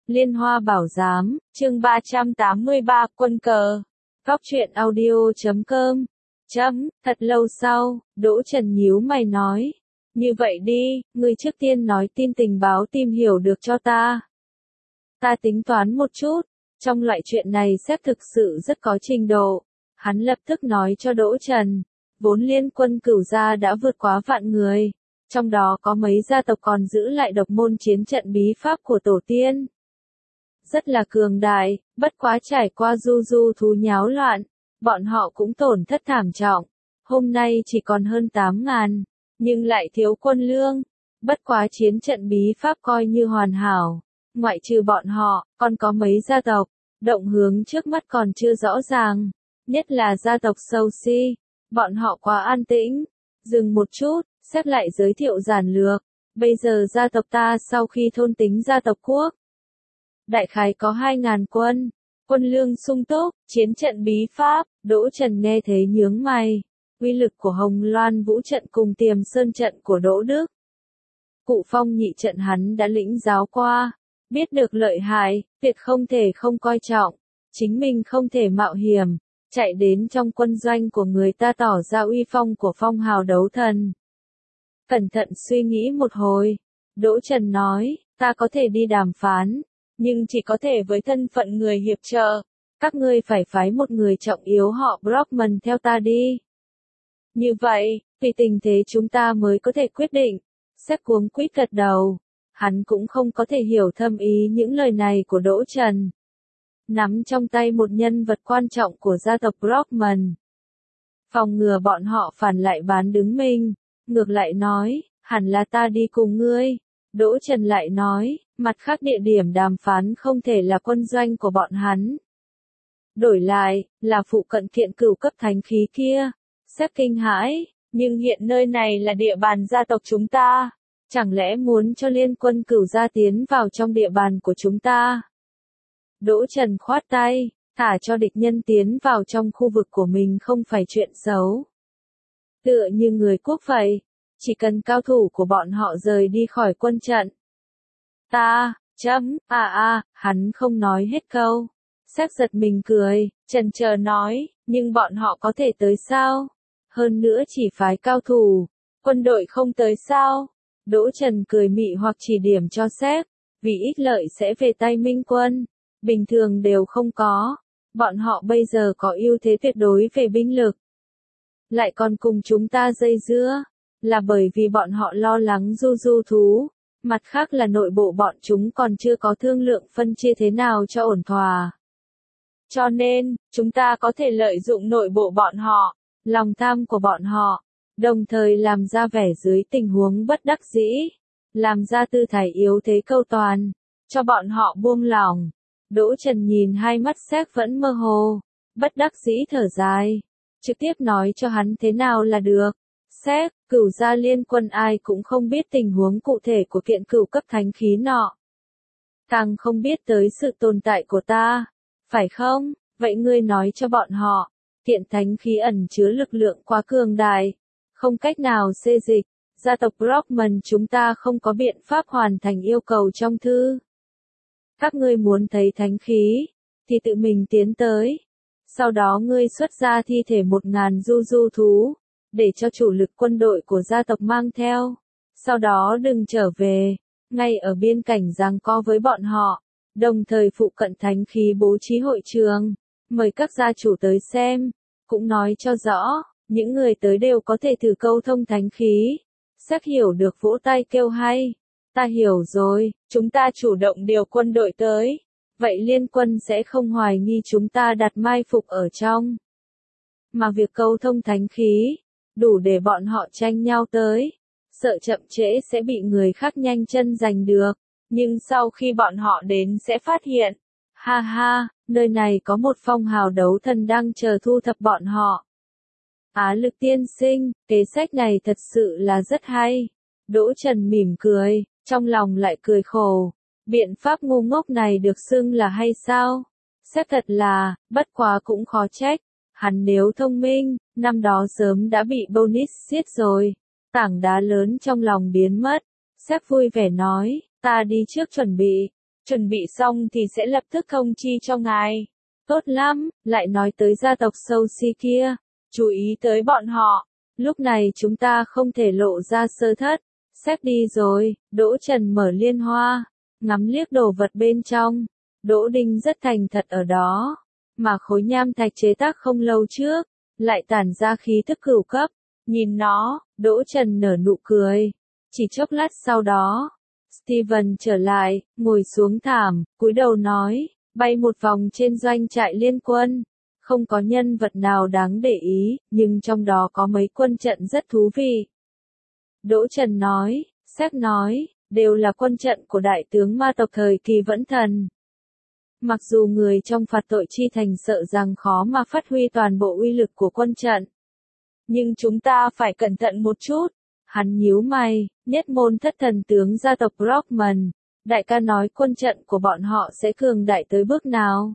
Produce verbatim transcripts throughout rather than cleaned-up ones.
Liên Hoa Bảo Giám, chương ba trăm tám mươi ba, quân cờ. Góc truyện audio chấm com. Chấm, thật lâu sau, Đỗ Trần nhíu mày nói. Như vậy đi, ngươi trước tiên nói tin tình báo tìm hiểu được cho ta. Ta tính toán một chút, trong loại chuyện này sếp thực sự rất có trình độ. Hắn lập tức nói cho Đỗ Trần, vốn liên quân Cửu gia đã vượt quá vạn người. Trong đó có mấy gia tộc còn giữ lại độc môn chiến trận bí pháp của tổ tiên. Rất là cường đại, bất quá trải qua du du thú nháo loạn, bọn họ cũng tổn thất thảm trọng. Hôm nay chỉ còn hơn tám ngàn, nhưng lại thiếu quân lương. Bất quá chiến trận bí pháp coi như hoàn hảo. Ngoại trừ bọn họ, còn có mấy gia tộc, động hướng trước mắt còn chưa rõ ràng. Nhất là gia tộc Sâu Si, bọn họ quá an tĩnh. Dừng một chút, xếp lại giới thiệu giản lược. Bây giờ gia tộc ta sau khi thôn tính gia tộc quốc, đại khái có hai ngàn quân, quân lương sung túc, chiến trận bí pháp. Đỗ Trần nghe thế nhướng mày. Uy lực của Hồng Loan Vũ trận cùng Tiềm Sơn trận của Đỗ Đức, Cụ Phong nhị trận hắn đã lĩnh giáo qua, biết được lợi hại, tuyệt không thể không coi trọng, chính mình không thể mạo hiểm, chạy đến trong quân doanh của người ta tỏ ra uy phong của phong hào đấu thần. Cẩn thận suy nghĩ một hồi, Đỗ Trần nói, ta có thể đi đàm phán, nhưng chỉ có thể với thân phận người hiệp trợ, các ngươi phải phái một người trọng yếu họ Brockman theo ta đi. Như vậy, tùy tình thế chúng ta mới có thể quyết định. Sếp cuống quýt gật đầu, hắn cũng không có thể hiểu thâm ý những lời này của Đỗ Trần. Nắm trong tay một nhân vật quan trọng của gia tộc Brockman, phòng ngừa bọn họ phản lại bán đứng mình, ngược lại nói, hẳn là ta đi cùng ngươi. Đỗ Trần lại nói, mặt khác địa điểm đàm phán không thể là quân doanh của bọn hắn. Đổi lại, là phụ cận kiện cửu cấp thánh khí kia. Sếp kinh hãi, nhưng hiện nơi này là địa bàn gia tộc chúng ta. Chẳng lẽ muốn cho liên quân Cửu gia tiến vào trong địa bàn của chúng ta? Đỗ Trần khoát tay, thả cho địch nhân tiến vào trong khu vực của mình không phải chuyện xấu. Tựa như người quốc vậy, chỉ cần cao thủ của bọn họ rời đi khỏi quân trận. Ta, chấm, à à, hắn không nói hết câu. Sếp giật mình cười, chần chờ nói, nhưng bọn họ có thể tới sao? Hơn nữa chỉ phái cao thủ, quân đội không tới sao? Đỗ Trần cười mị hoặc chỉ điểm cho sếp, vì ích lợi sẽ về tay Minh quân, bình thường đều không có. Bọn họ bây giờ có ưu thế tuyệt đối về binh lực. Lại còn cùng chúng ta dây dưa, là bởi vì bọn họ lo lắng du du thú. Mặt khác là nội bộ bọn chúng còn chưa có thương lượng phân chia thế nào cho ổn thỏa. Cho nên, chúng ta có thể lợi dụng nội bộ bọn họ, lòng tham của bọn họ, đồng thời làm ra vẻ dưới tình huống bất đắc dĩ, làm ra tư thái yếu thế câu toàn, cho bọn họ buông lỏng. Đỗ Trần nhìn hai mắt sếp vẫn mơ hồ, bất đắc dĩ thở dài, trực tiếp nói cho hắn thế nào là được. Sếp, Cửu gia liên quân ai cũng không biết tình huống cụ thể của kiện cửu cấp thánh khí nọ. Càng không biết tới sự tồn tại của ta, phải không? Vậy ngươi nói cho bọn họ, kiện thánh khí ẩn chứa lực lượng quá cường đại, không cách nào xê dịch, gia tộc Brockman chúng ta không có biện pháp hoàn thành yêu cầu trong thư. Các ngươi muốn thấy thánh khí, thì tự mình tiến tới. Sau đó ngươi xuất ra thi thể một ngàn du du thú, để cho chủ lực quân đội của gia tộc mang theo. Sau đó đừng trở về, ngay ở biên cảnh giằng co với bọn họ, đồng thời phụ cận thánh khí bố trí hội trường, mời các gia chủ tới xem, cũng nói cho rõ, những người tới đều có thể thử câu thông thánh khí. Sếp hiểu được vỗ tay kêu hay, ta hiểu rồi, chúng ta chủ động điều quân đội tới, vậy liên quân sẽ không hoài nghi chúng ta đặt mai phục ở trong. Mà việc câu thông thánh khí, đủ để bọn họ tranh nhau tới, sợ chậm trễ sẽ bị người khác nhanh chân giành được, nhưng sau khi bọn họ đến sẽ phát hiện, ha ha, nơi này có một phong hào đấu thần đang chờ thu thập bọn họ. Á Lực tiên sinh, kế sách này thật sự là rất hay. Đỗ Trần mỉm cười, trong lòng lại cười khổ. Biện pháp ngu ngốc này được xưng là hay sao? Xét thật là, bất quá cũng khó trách. Hắn nếu thông minh, năm đó sớm đã bị Bonis giết rồi. Tảng đá lớn trong lòng biến mất. Sếp vui vẻ nói, ta đi trước chuẩn bị. chuẩn bị xong thì sẽ lập tức thông chi cho ngài. Tốt lắm, lại nói tới gia tộc sâu si kia, chú ý tới bọn họ, lúc này chúng ta không thể lộ ra sơ thất. Sếp đi rồi, Đỗ Trần mở liên hoa, ngắm liếc đồ vật bên trong, Đỗ Đinh rất thành thật ở đó, mà khối nham thạch chế tác không lâu trước, lại tản ra khí thức cửu cấp, nhìn nó, Đỗ Trần nở nụ cười, chỉ chốc lát sau đó, Steven trở lại, ngồi xuống thảm, cúi đầu nói, bay một vòng trên doanh trại liên quân, không có nhân vật nào đáng để ý, nhưng trong đó có mấy quân trận rất thú vị. Đỗ Trần nói, sếp nói, đều là quân trận của đại tướng ma tộc thời kỳ Vẫn Thần. Mặc dù người trong phạt tội chi thành sợ rằng khó mà phát huy toàn bộ uy lực của quân trận, nhưng chúng ta phải cẩn thận một chút. Hắn nhíu mày, nhất môn thất thần tướng gia tộc Brockman, đại ca nói quân trận của bọn họ sẽ cường đại tới bước nào?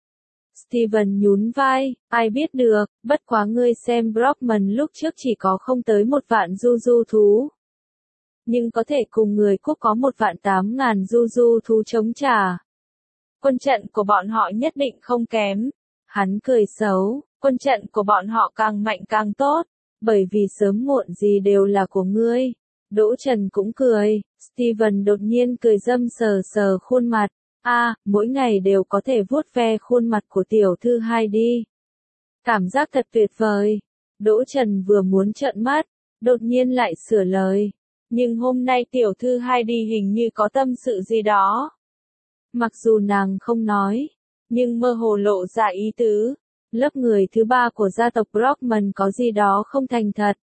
Steven nhún vai, ai biết được, bất quá ngươi xem Brockman lúc trước chỉ có không tới một vạn du du thú. Nhưng có thể cùng người quốc có một vạn tám ngàn du du thú chống trả. Quân trận của bọn họ nhất định không kém. Hắn cười xấu, quân trận của bọn họ càng mạnh càng tốt, bởi vì sớm muộn gì đều là của ngươi. Đỗ Trần cũng cười, Steven đột nhiên cười dâm sờ sờ khuôn mặt. A, à, mỗi ngày đều có thể vuốt ve khuôn mặt của tiểu thư hai đi. Cảm giác thật tuyệt vời. Đỗ Trần vừa muốn trợn mắt, đột nhiên lại sửa lời. Nhưng hôm nay tiểu thư hai đi hình như có tâm sự gì đó. Mặc dù nàng không nói, nhưng mơ hồ lộ ra ý tứ. Lớp người thứ ba của gia tộc Brockman có gì đó không thành thật.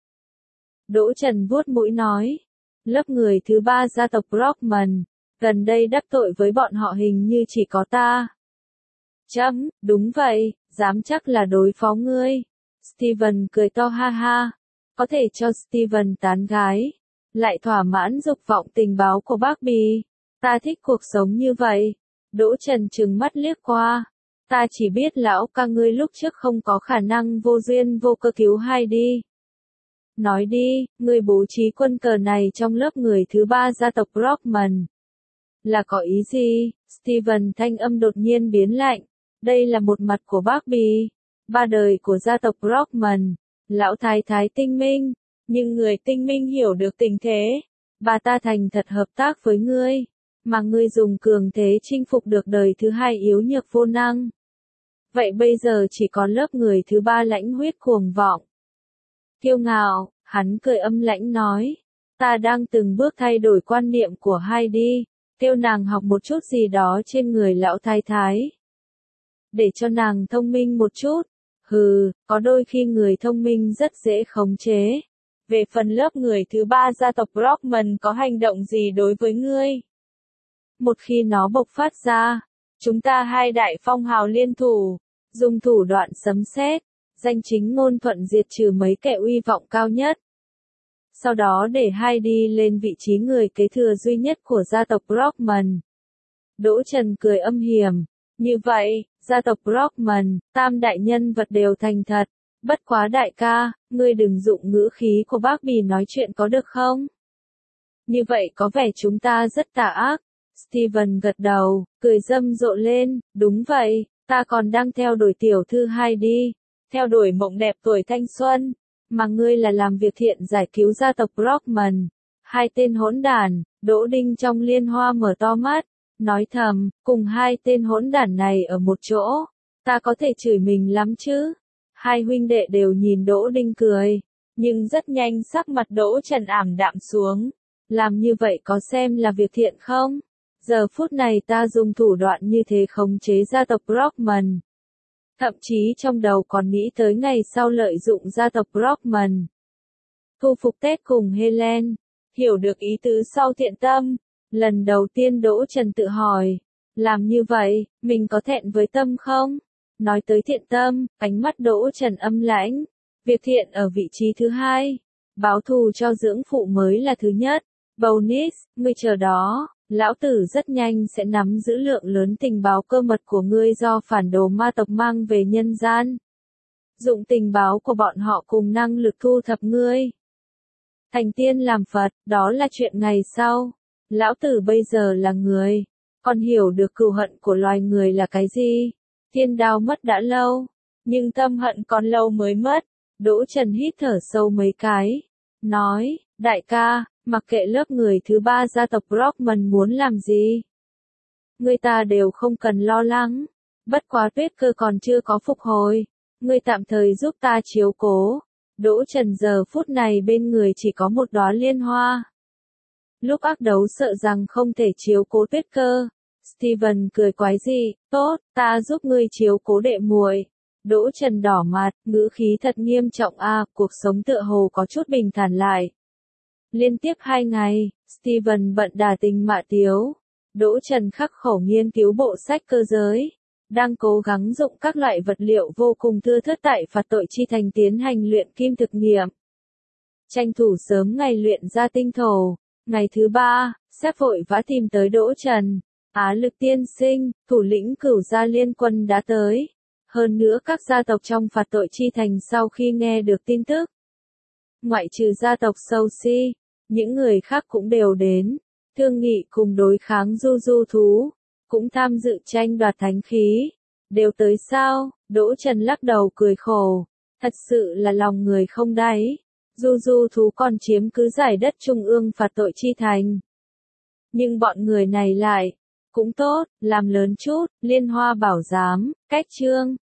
Đỗ Trần vuốt mũi nói. Lớp người thứ ba gia tộc Brockman, gần đây đắc tội với bọn họ hình như chỉ có ta. Chấm, đúng vậy, dám chắc là đối phó ngươi. Steven cười to ha ha. Có thể cho Steven tán gái. Lại thỏa mãn dục vọng tình báo của bác Bì. Ta thích cuộc sống như vậy. Đỗ Trần trừng mắt liếc qua. Ta chỉ biết lão ca ngươi lúc trước không có khả năng vô duyên vô cơ cứu hai đi. Nói đi, ngươi bố trí quân cờ này trong lớp người thứ ba gia tộc Brockman. Là có ý gì? Steven thanh âm đột nhiên biến lạnh. Đây là một mặt của bác Bì. Ba đời của gia tộc Brockman. Lão thái thái tinh minh. Nhưng người tinh minh hiểu được tình thế. Bà ta thành thật hợp tác với ngươi. Mà ngươi dùng cường thế chinh phục được đời thứ hai yếu nhược vô năng. Vậy bây giờ chỉ còn lớp người thứ ba lãnh huyết cuồng vọng. Kiêu ngạo, hắn cười âm lãnh nói. Ta đang từng bước thay đổi quan niệm của hai đi. Kêu nàng học một chút gì đó trên người lão thái thái. Để cho nàng thông minh một chút. Hừ, có đôi khi người thông minh rất dễ khống chế. Về phần lớp người thứ ba gia tộc Brockman có hành động gì đối với ngươi? Một khi nó bộc phát ra, chúng ta hai đại phong hào liên thủ, dùng thủ đoạn sấm sét, danh chính ngôn thuận diệt trừ mấy kẻ uy vọng cao nhất. Sau đó để hai đi lên vị trí người kế thừa duy nhất của gia tộc Brockman. Đỗ Trần cười âm hiểm. Như vậy, gia tộc Brockman, tam đại nhân vật đều thành thật. Bất quá đại ca, ngươi đừng dụng ngữ khí của bác Bì nói chuyện có được không? Như vậy có vẻ chúng ta rất tà ác. Steven gật đầu, cười râm rộ lên, đúng vậy, ta còn đang theo đuổi tiểu thư hai đi, theo đuổi mộng đẹp tuổi thanh xuân, mà ngươi là làm việc thiện giải cứu gia tộc Brockman. Hai tên hỗn đản, Đỗ Đinh trong liên hoa mở to mắt, nói thầm, cùng hai tên hỗn đản này ở một chỗ, ta có thể chửi mình lắm chứ. Hai huynh đệ đều nhìn Đỗ Đinh cười, nhưng rất nhanh sắc mặt Đỗ Trần ảm đạm xuống. Làm như vậy có xem là việc thiện không? Giờ phút này ta dùng thủ đoạn như thế khống chế gia tộc Brockman. Thậm chí trong đầu còn nghĩ tới ngày sau lợi dụng gia tộc Brockman. Thu phục Tết cùng Helen. Hiểu được ý tứ sau thiện tâm. Lần đầu tiên Đỗ Trần tự hỏi. Làm như vậy, mình có thẹn với tâm không? Nói tới thiện tâm, ánh mắt Đỗ Trần âm lãnh. Việc thiện ở vị trí thứ hai. Báo thù cho dưỡng phụ mới là thứ nhất. Bonus, ngươi chờ đó. Lão tử rất nhanh sẽ nắm giữ lượng lớn tình báo cơ mật của ngươi do phản đồ ma tộc mang về nhân gian. Dụng tình báo của bọn họ cùng năng lực thu thập ngươi. Thành tiên làm Phật, đó là chuyện ngày sau. Lão tử bây giờ là người. Con hiểu được cừu hận của loài người là cái gì. Thiên đao mất đã lâu, nhưng tâm hận còn lâu mới mất. Đỗ Trần hít thở sâu mấy cái, nói, đại ca, mặc kệ lớp người thứ ba gia tộc Brockman muốn làm gì. Người ta đều không cần lo lắng, bất quá Tuyết Cơ còn chưa có phục hồi, ngươi tạm thời giúp ta chiếu cố. Đỗ Trần giờ phút này bên người chỉ có một đóa liên hoa. Lúc ác đấu sợ rằng không thể chiếu cố Tuyết Cơ. Steven cười quái dị, tốt, ta giúp ngươi chiếu cố đệ muội. Đỗ Trần đỏ mặt, ngữ khí thật nghiêm trọng a, à, cuộc sống tựa hồ có chút bình thản lại. Liên tiếp hai ngày, Steven bận đà tình mạ tiếu. Đỗ Trần khắc khổ nghiên cứu bộ sách cơ giới, đang cố gắng dụng các loại vật liệu vô cùng thưa thớt tại phạt tội chi thành tiến hành luyện kim thực nghiệm. Tranh thủ sớm ngày luyện ra tinh thổ. Ngày thứ ba, sếp vội vã tìm tới Đỗ Trần. Á Lực tiên sinh, thủ lĩnh cửu gia liên quân đã tới. Hơn nữa các gia tộc trong phạt tội chi thành sau khi nghe được tin tức. Ngoại trừ gia tộc Sâu Si, những người khác cũng đều đến. Thương nghị cùng đối kháng du du thú. Cũng tham dự tranh đoạt thánh khí. Đều tới sao? Đỗ Trần lắc đầu cười khổ. Thật sự là lòng người không đáy. Du du thú còn chiếm cứ giải đất trung ương phạt tội chi thành. Nhưng bọn người này lại, cũng tốt, làm lớn chút, liên hoa bảo giám, cách trương,